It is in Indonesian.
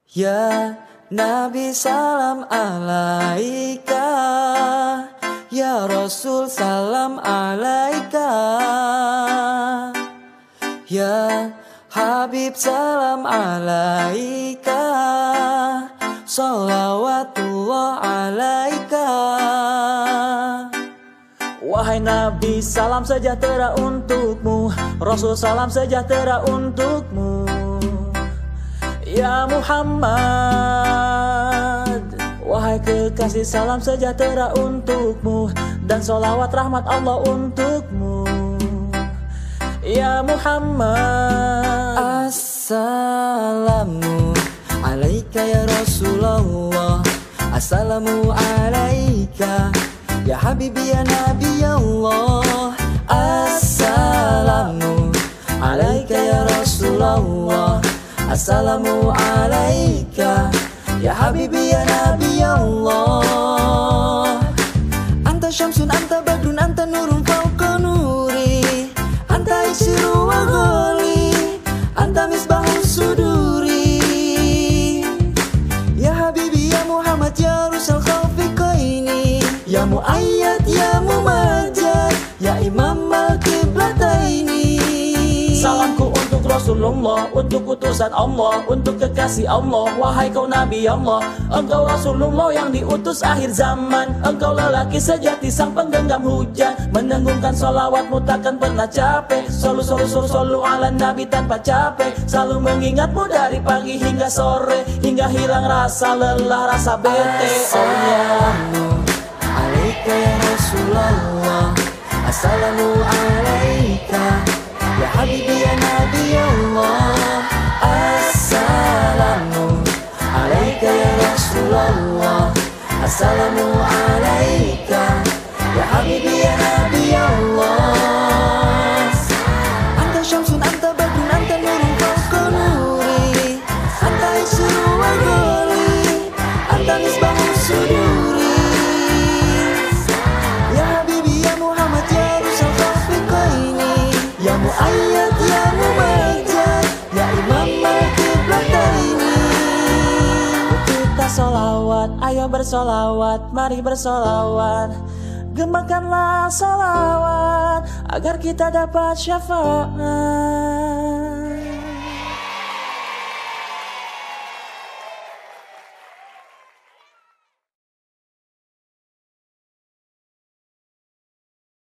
Ya Nabi salam alaika, ya Rasul salam alaika, ya Habib salam alaika, salawatullah alaika. Wahai Nabi, salam sejahtera untukmu, Rasul salam sejahtera untukmu. Ya Muhammad, wahai kekasih, salam sejahtera untukmu, dan sholawat rahmat Allah untukmu. Ya Muhammad, assalamu alaika ya Rasulullah, assalamu alaika ya Habibi ya Nabi Allah. Assalamu alaika ya Rasulullah, assalamu alaika ya Habibi ya Nabi Allah. Anta syamsun, anta badrun, anta nurun fauqa nuri, anta iksiru wa ghali, anta misbahus suduri. Ya Habibi ya Muhammad ya Rusal khafiqaini, ya Muayyad ya Mumajjad, ya Imam al-Qiblataini. Salamku untuk Rasulullah, untuk utusan Allah, untuk kekasih Allah. Wahai kau Nabi Allah, engkau Rasulullah yang diutus akhir zaman. Engkau lelaki sejati, sang penggenggam hujan. Mendengungkan sholawatmu takkan pernah capek. Solu ala Nabi tanpa capek. Selalu mengingatmu dari pagi hingga sore, hingga hilang rasa lelah, rasa bete. Assalamu alaika ya Rasulullah, assalamu alaika ya Habibi ya Nabi Allah. Assalamu alaika ya Rasulullah, assalamu alaika ya Habibi ya Nabi Allah. Anta syamsun, anta badrun, anta nurun fauqa nuri, anta iksiru wa ghali, anta misbahus suduri. Ya Habibi ya Muhammad ya Rusal khafiqaini, ya Muayyad ya Mumajjad, ya Imam al-Qiblataini. Kita sholawat, ayo bersolawat, mari bersolawat. Gemakanlah sholawat agar kita dapat syafaat.